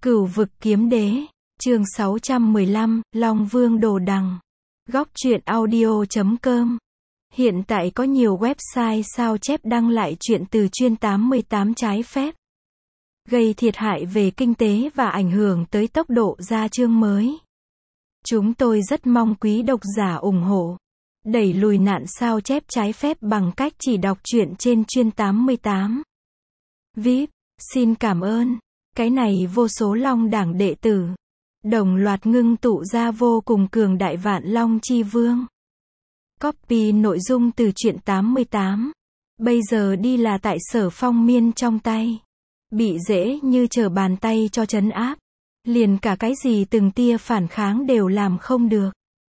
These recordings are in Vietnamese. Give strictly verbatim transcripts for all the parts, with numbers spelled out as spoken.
Cửu vực kiếm đế, chương sáu trăm mười lăm, Long Vương Đồ Đằng. Góc truyện audio chấm com. Hiện tại có nhiều website sao chép đăng lại truyện từ chuyên tám mươi tám trái phép, gây thiệt hại về kinh tế và ảnh hưởng tới tốc độ ra chương mới. Chúng tôi rất mong quý độc giả ủng hộ, đẩy lùi nạn sao chép trái phép bằng cách chỉ đọc truyện trên chuyên tám mươi tám. vê i pê, xin cảm ơn. Cái này vô số long đảng đệ tử đồng loạt ngưng tụ ra vô cùng cường đại Vạn Long Chi Vương. Copy nội dung từ truyện tám mươi tám. Bây giờ đi là tại Sở Phong Miên trong tay. Bị dễ như trở bàn tay cho trấn áp. Liền cả cái gì từng tia phản kháng đều làm không được.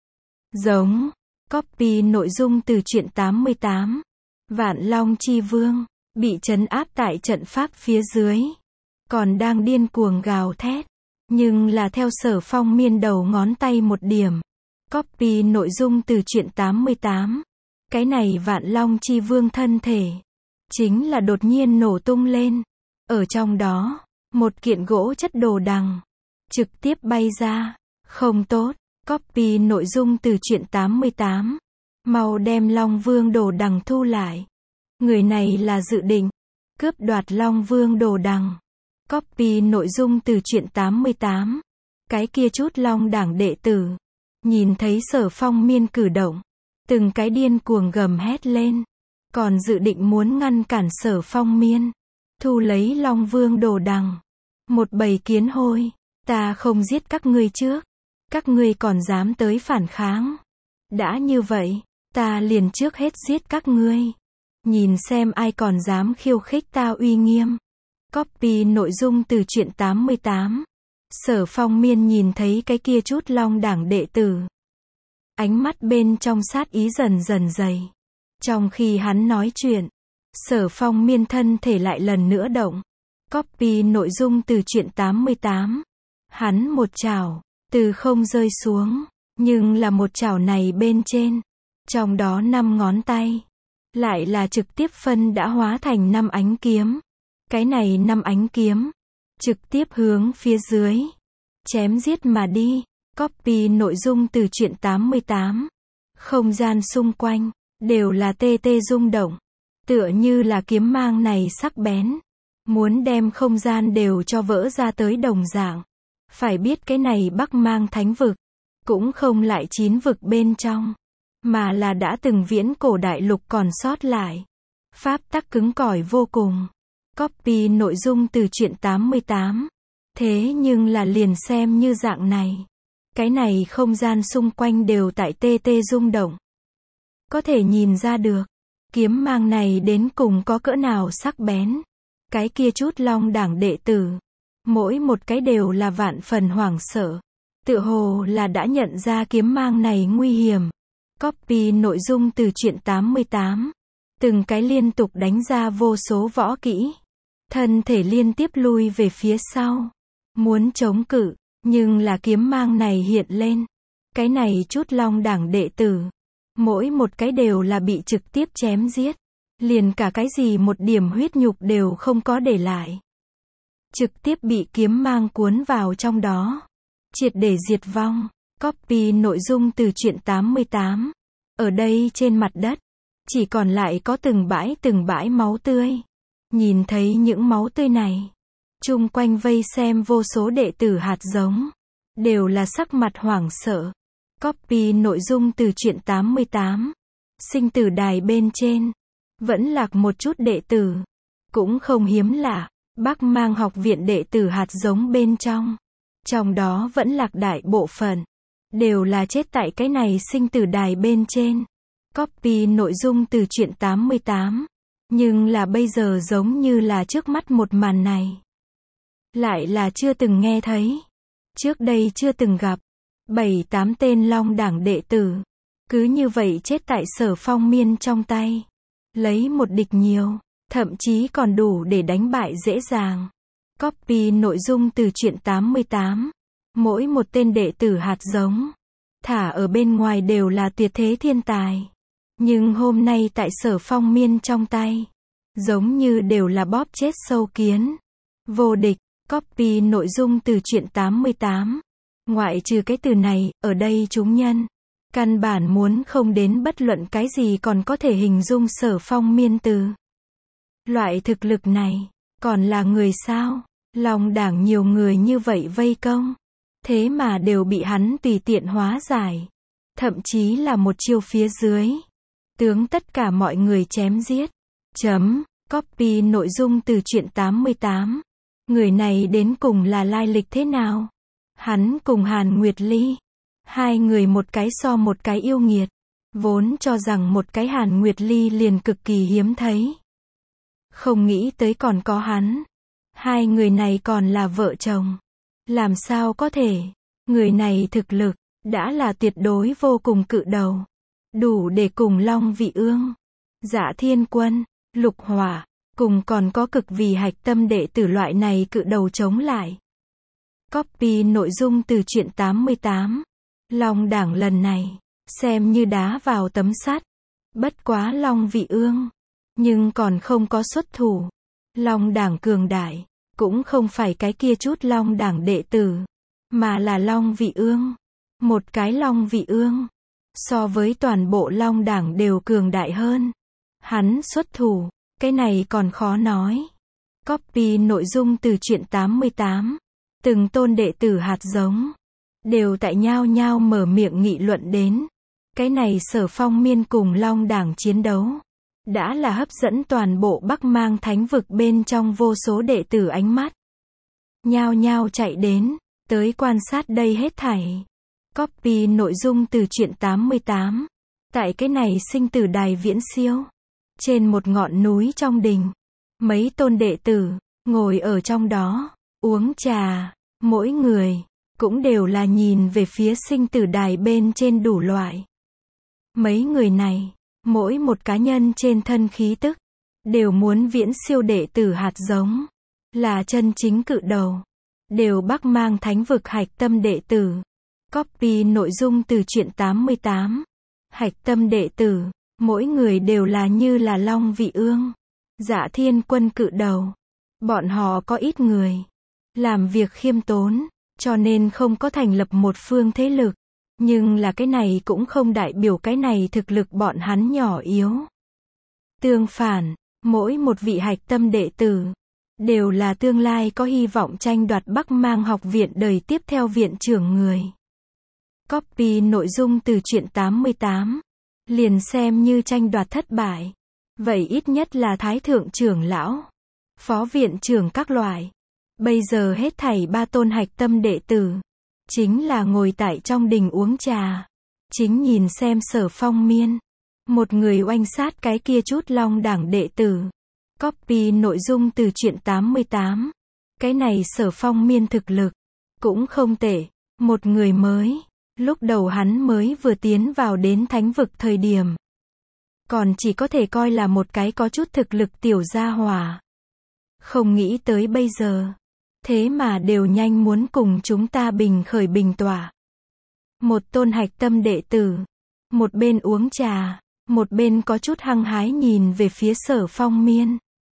Giống. Copy nội dung từ truyện tám mươi tám. Vạn Long Chi Vương bị trấn áp tại trận pháp phía dưới, còn đang điên cuồng gào thét, nhưng là theo Sở Phong Miên đầu ngón tay một điểm. Copy nội dung từ truyện tám mươi tám. Cái này Vạn Long Chi Vương thân thể chính là đột nhiên nổ tung lên. Ở trong đó, một kiện gỗ chất đồ đằng trực tiếp bay ra. Không tốt. Copy nội dung từ truyện tám mươi tám. Mau đem Long Vương Đồ Đằng thu lại. Người này là dự định cướp đoạt Long Vương Đồ Đằng. Copy nội dung từ truyện tám mươi tám. Cái kia chút long đảng đệ tử nhìn thấy Sở Phong Miên cử động, từng cái điên cuồng gầm hét lên, còn dự định muốn ngăn cản Sở Phong Miên thu lấy Long Vương Đồ Đằng. Một bầy kiến hôi, ta không giết các ngươi trước, các ngươi còn dám tới phản kháng. Đã như vậy, ta liền trước hết giết các ngươi, nhìn xem ai còn dám khiêu khích ta uy nghiêm. Copy nội dung từ truyện tám mươi tám. Sở Phong Miên nhìn thấy cái kia chút long đảng đệ tử, ánh mắt bên trong sát ý dần dần dày. Trong khi hắn nói chuyện, Sở Phong Miên thân thể lại lần nữa động. Copy nội dung từ truyện tám mươi tám. Hắn một chảo từ không rơi xuống, nhưng là một chảo này bên trên, trong đó năm ngón tay lại là trực tiếp phân đã hóa thành năm ánh kiếm. Cái này năm ánh kiếm trực tiếp hướng phía dưới chém giết mà đi. Copy nội dung từ truyện tám mươi tám. Không gian xung quanh đều là tê tê rung động, tựa như là kiếm mang này sắc bén, muốn đem không gian đều cho vỡ ra tới đồng dạng. Phải biết cái này Bắc Mang Thánh vực cũng không lại chín vực bên trong, mà là đã từng viễn cổ đại lục còn sót lại. Pháp tắc cứng cỏi vô cùng. Copy nội dung từ truyện tám mươi tám. Thế nhưng là liền xem như dạng này, cái này không gian xung quanh đều tại tê tê rung động. Có thể nhìn ra được, kiếm mang này đến cùng có cỡ nào sắc bén. Cái kia chút long đảng đệ tử, mỗi một cái đều là vạn phần hoảng sợ, tựa hồ là đã nhận ra kiếm mang này nguy hiểm. Copy nội dung từ truyện tám mươi tám. Từng cái liên tục đánh ra vô số võ kỹ, thân thể liên tiếp lui về phía sau, muốn chống cự, nhưng là kiếm mang này hiện lên. Cái này chút long đảng đệ tử, mỗi một cái đều là bị trực tiếp chém giết, liền cả cái gì một điểm huyết nhục đều không có để lại, trực tiếp bị kiếm mang cuốn vào trong đó, triệt để diệt vong. Copy nội dung từ truyện tám mươi tám. Ở đây trên mặt đất chỉ còn lại có từng bãi từng bãi máu tươi. Nhìn thấy những máu tươi này, chung quanh vây xem vô số đệ tử hạt giống đều là sắc mặt hoảng sợ. Copy nội dung từ truyện tám mươi tám. Sinh tử đài bên trên vẫn lạc một chút đệ tử, cũng không hiếm lạ. Bắc Mang học viện đệ tử hạt giống bên trong, trong đó vẫn lạc đại bộ phận đều là chết tại cái này sinh tử đài bên trên. Copy nội dung từ truyện tám mươi tám. Nhưng là bây giờ giống như là trước mắt một màn này, lại là chưa từng nghe thấy, trước đây chưa từng gặp. Bảy tám tên long đảng đệ tử cứ như vậy chết tại Sở Phong Miên trong tay, lấy một địch nhiều, thậm chí còn đủ để đánh bại dễ dàng. Copy nội dung từ truyện tám mươi tám. Mỗi một tên đệ tử hạt giống thả ở bên ngoài đều là tuyệt thế thiên tài, nhưng hôm nay tại Sở Phong Miên trong tay, giống như đều là bóp chết sâu kiến. Vô địch. Copy nội dung từ truyện tám mươi tám. Ngoại trừ cái từ này, ở đây chúng nhân căn bản muốn không đến bất luận cái gì còn có thể hình dung Sở Phong Miên từ. Loại thực lực này, còn là người sao? Long đảng nhiều người như vậy vây công. Thế mà đều bị hắn tùy tiện hóa giải. Thậm chí là một chiêu phía dưới. Tướng tất cả mọi người chém giết. Chấm. Copy nội dung từ truyện tám mươi tám. Người này đến cùng là lai lịch thế nào? Hắn cùng Hàn Nguyệt Ly. Hai người một cái so một cái yêu nghiệt. Vốn cho rằng một cái Hàn Nguyệt Ly liền cực kỳ hiếm thấy. Không nghĩ tới còn có hắn. Hai người này còn là vợ chồng. Làm sao có thể? Người này thực lực, đã là tuyệt đối vô cùng cự đầu. Đủ để cùng Long Vị Ương, Dạ Thiên Quân, Lục Hỏa, cùng còn có cực vì hạch tâm đệ tử loại này cự đầu chống lại. Copy nội dung từ truyện tám mươi tám. Long đảng lần này, xem như đá vào tấm sắt. Bất quá Long Vị Ương, nhưng còn không có xuất thủ. Long đảng cường đại, cũng không phải cái kia chút Long đảng đệ tử, mà là Long Vị Ương. Một cái Long Vị Ương, so với toàn bộ Long đảng đều cường đại hơn. Hắn xuất thủ, cái này còn khó nói. Copy nội dung từ truyện tám mươi tám. Từng tôn đệ tử hạt giống, đều tại nhao nhao mở miệng nghị luận đến. Cái này Sở Phong Miên cùng Long đảng chiến đấu, đã là hấp dẫn toàn bộ Bắc Mang Thánh vực bên trong vô số đệ tử ánh mắt. Nhao nhao chạy đến, tới quan sát đây hết thảy. Copy nội dung từ truyện tám mươi tám. Tại cái này sinh tử đài viễn siêu. Trên một ngọn núi trong đình. Mấy tôn đệ tử, ngồi ở trong đó, uống trà. Mỗi người, cũng đều là nhìn về phía sinh tử đài bên trên đủ loại. Mấy người này, mỗi một cá nhân trên thân khí tức, đều muốn viễn siêu đệ tử hạt giống. Là chân chính cự đầu. Đều Bắc Mang Thánh vực hạch tâm đệ tử. Copy nội dung từ truyện tám mươi tám. Hạch tâm đệ tử, mỗi người đều là như là Long Vị Ương, Dạ Thiên Quân cự đầu. Bọn họ có ít người, làm việc khiêm tốn, cho nên không có thành lập một phương thế lực. Nhưng là cái này cũng không đại biểu cái này thực lực bọn hắn nhỏ yếu. Tương phản, mỗi một vị hạch tâm đệ tử, đều là tương lai có hy vọng tranh đoạt Bắc Mang học viện đời tiếp theo viện trưởng người. Copy nội dung từ truyện tám mươi tám. Liền xem như tranh đoạt thất bại. Vậy ít nhất là Thái Thượng trưởng lão, Phó viện trưởng các loại. Bây giờ hết thảy ba tôn hạch tâm đệ tử, chính là ngồi tại trong đình uống trà. Chính nhìn xem Sở Phong Miên. Một người oanh sát cái kia chút Long đảng đệ tử. Copy nội dung từ truyện tám mươi tám. Cái này Sở Phong Miên thực lực, cũng không tệ. Một người mới. Lúc đầu hắn mới vừa tiến vào đến thánh vực thời điểm, còn chỉ có thể coi là một cái có chút thực lực tiểu gia hỏa. Không nghĩ tới bây giờ, thế mà đều nhanh muốn cùng chúng ta bình khởi bình tỏa. Một tôn hạch tâm đệ tử, một bên uống trà, một bên có chút hăng hái nhìn về phía Sở Phong Miên.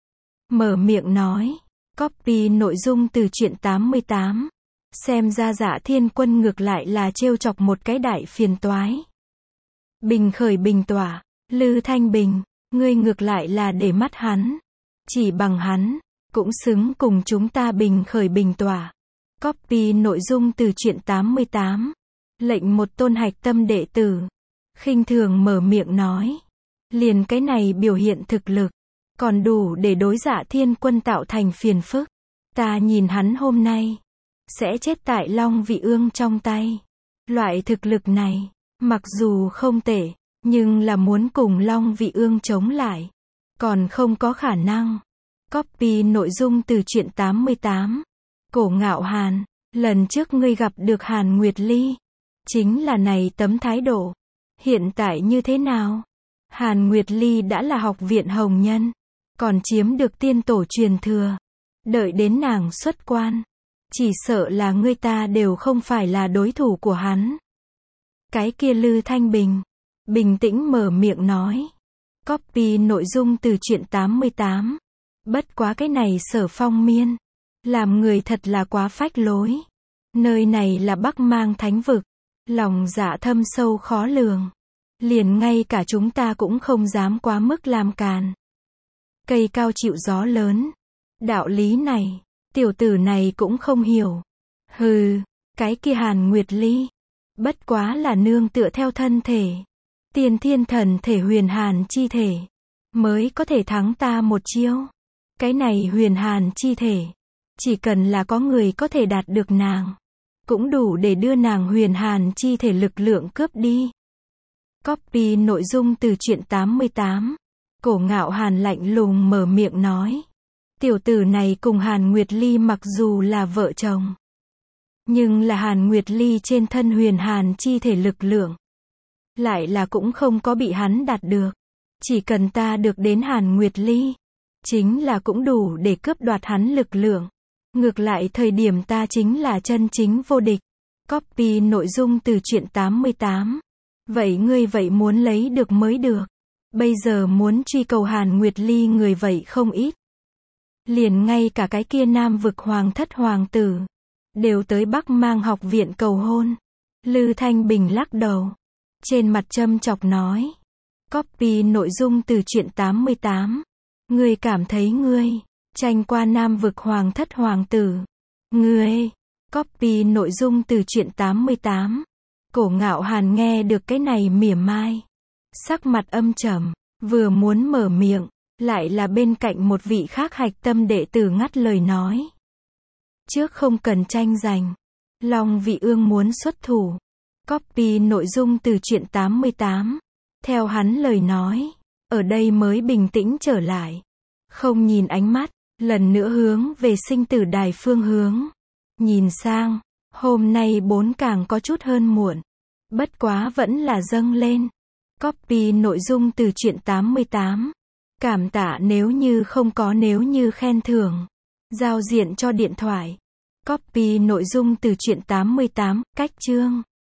Mở miệng nói, copy nội dung từ truyện tám mươi tám. Xem ra Dạ Thiên Quân ngược lại là trêu chọc một cái đại phiền toái. Bình khởi bình tỏa, Lư Thanh Bình, ngươi ngược lại là để mắt hắn. Chỉ bằng hắn, cũng xứng cùng chúng ta bình khởi bình tỏa. Copy nội dung từ truyện tám mươi tám. Lệnh một tôn hạch tâm đệ tử, khinh thường mở miệng nói. Liền cái này biểu hiện thực lực, còn đủ để đối Dạ Thiên Quân tạo thành phiền phức. Ta nhìn hắn hôm nay, sẽ chết tại Long Vị Ương trong tay. Loại thực lực này, mặc dù không tệ, nhưng là muốn cùng Long Vị Ương chống lại, còn không có khả năng. Copy nội dung từ truyện tám mươi tám. Cổ Ngạo Hàn, lần trước ngươi gặp được Hàn Nguyệt Ly, chính là này tấm thái độ. Hiện tại như thế nào? Hàn Nguyệt Ly đã là học viện hồng nhân, còn chiếm được tiên tổ truyền thừa. Đợi đến nàng xuất quan, chỉ sợ là ngươi ta đều không phải là đối thủ của hắn. Cái kia Lư Thanh Bình, bình tĩnh mở miệng nói. Copy nội dung từ truyện tám mươi tám. Bất quá cái này Sở Phong Miên, Làm người thật là quá phách lối. Nơi này là Bắc Mang Thánh vực. Lòng dạ thâm sâu khó lường. Liền ngay cả chúng ta cũng không dám quá mức làm càn. Cây cao chịu gió lớn. Đạo lý này, tiểu tử này cũng không hiểu. Hừ, cái kia Hàn Nguyệt Ly. Bất quá là nương tựa theo thân thể. Tiên thiên thần thể huyền hàn chi thể. Mới có thể thắng ta một chiêu. Cái này huyền hàn chi thể. Chỉ cần là có người có thể đạt được nàng. Cũng đủ để đưa nàng huyền hàn chi thể lực lượng cướp đi. Copy nội dung từ truyện tám mươi tám. Cổ Ngạo Hàn lạnh lùng mở miệng nói. Tiểu tử này cùng Hàn Nguyệt Ly mặc dù là vợ chồng. Nhưng là Hàn Nguyệt Ly trên thân huyền hàn chi thể lực lượng. Lại là cũng không có bị hắn đạt được. Chỉ cần ta được đến Hàn Nguyệt Ly. Chính là cũng đủ để cướp đoạt hắn lực lượng. Ngược lại thời điểm ta chính là chân chính vô địch. Copy nội dung từ truyện tám mươi tám. Vậy ngươi vậy muốn lấy được mới được. Bây giờ muốn truy cầu Hàn Nguyệt Ly người vậy không ít. Liền ngay cả cái kia Nam vực hoàng thất hoàng tử. Đều tới Bắc Mang học viện cầu hôn. Lư Thanh Bình lắc đầu. Trên mặt châm chọc nói. Copy nội dung từ truyện tám mươi tám. Ngươi cảm thấy ngươi tranh qua Nam vực hoàng thất hoàng tử. Ngươi. Copy nội dung từ truyện tám mươi tám. Cổ Ngạo Hàn nghe được cái này mỉa mai. Sắc mặt âm trầm. Vừa muốn mở miệng. Lại là bên cạnh một vị khác hạch tâm đệ tử ngắt lời nói. Trước không cần tranh giành. Long Vị Ương muốn xuất thủ. Copy nội dung từ truyện tám mươi tám. Theo hắn lời nói. Ở đây mới bình tĩnh trở lại. Không nhìn ánh mắt. Lần nữa hướng về sinh tử đài phương hướng. Nhìn sang. Hôm nay bốn càng có chút hơn muộn. Bất quá vẫn là dâng lên. Copy nội dung từ truyện tám mươi tám. Cảm tạ nếu như không có nếu như khen thưởng. Giao diện cho điện thoại. Copy nội dung từ truyện tám mươi tám. Cách chương.